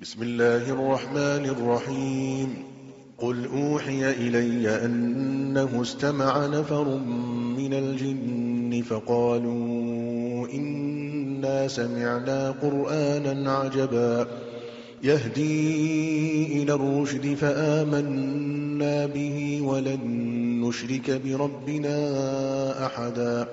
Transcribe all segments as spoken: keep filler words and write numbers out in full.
بسم الله الرحمن الرحيم قل أوحي إلي أنه استمع نفر من الجن فقالوا إنا سمعنا قرآنا عجبا يهدي إلى الرشد فآمنا به ولن نشرك بربنا أحدا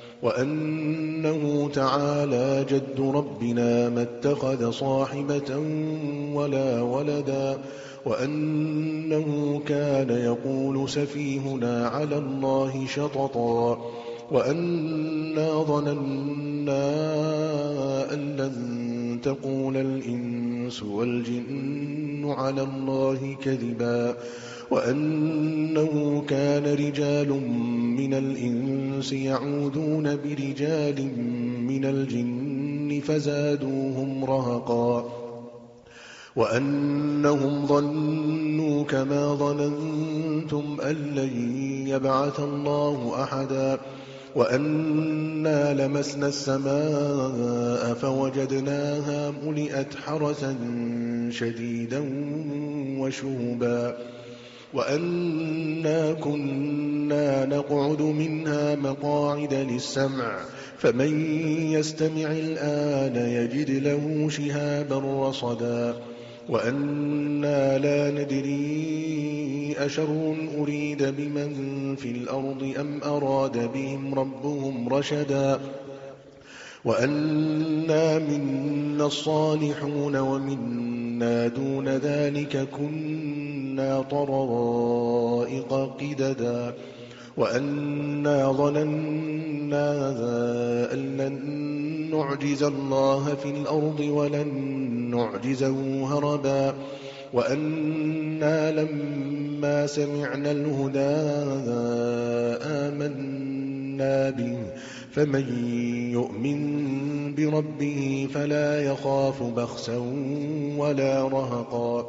وأنه تعالى جد ربنا ما اتخذ صاحبة ولا ولدا وأنه كان يقول سفيهنا على الله شططا وأنا ظننا أن لن تقول الإنس والجن على الله كذبا وأنه كان رجال من الإنس يعوذون برجال من الجن فزادوهم رهقا وأنهم ظنوا كما ظننتم أن لن يبعث الله أحدا وأنا لمسنا السماء فوجدناها ملئت حرسا شديدا وشهبا وأنا كنا نقعد منها مقاعد للسمع فمن يستمع الآن يجد له شهابا رصدا وأنا لا ندري أشر أريد بمن في الأرض أم أراد بهم ربهم رشدا وأنا منا الصالحون ومنا دون ذلك كنا طرائق قددا وأنا ظننا أن لن نعجز الله في الأرض ولن نعجزه هربا وأنا لما سمعنا الهدى آمنا به فمن يؤمن بربه فلا يخاف بخسا ولا رهقا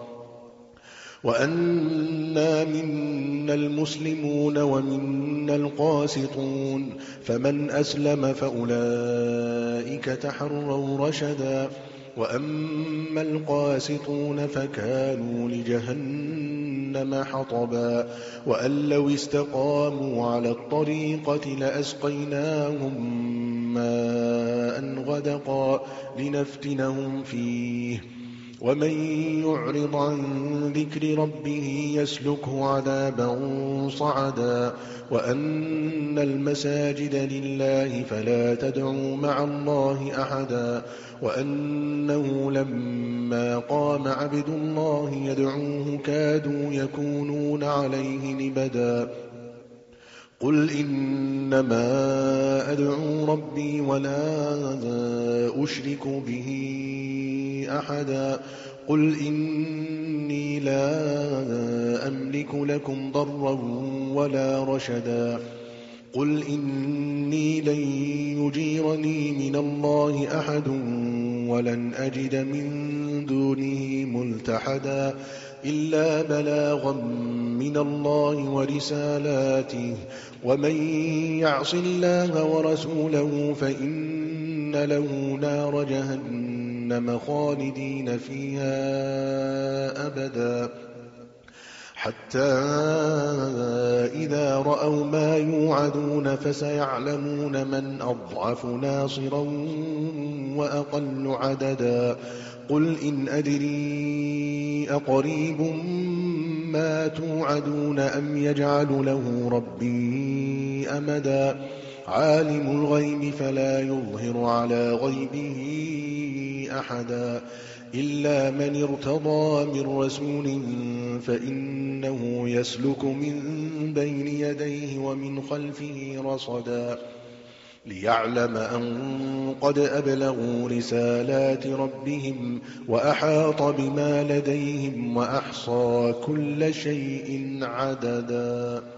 وأنا منا المسلمون ومنا القاسطون فمن أسلم فأولئك تحروا رشدا وأما القاسطون فكانوا لجهنم حطبا وأن لو استقاموا على الطريقة لأسقيناهم ماء غدقا لنفتنهم فيه ومن يعرض عن ذكر ربه يسلكه عذابا صعدا وأن المساجد لله فلا تدعوا مع الله أحدا وأنه لما قام عبد الله يدعوه كادوا يكونون عليه لبدا قل إنما أدعو ربي ولا أشرك به أحدا قل إني لا أملك لكم ضرا ولا رشدا قل إني لن يجيرني من الله أحد ولن أجد من دونه ملتحدا إلا بلاغا من الله ورسالاته ومن يعص الله ورسوله فإن له نار جهنم خالدين فيها أبدا حتى إذا رأوا ما يوعدون فسيعلمون من أضعف ناصرا وأقل عددا قل إن أدري أقريب ما توعدون أم يجعل له ربي أمدا عالم الغيب فلا يظهر على غيبه أحدا إلا من ارتضى من رسول فإنه يسلك من بين يديه ومن خلفه رصدا ليعلم أن قد أبلغوا رسالات ربهم وأحاط بما لديهم وأحصى كل شيء عددا.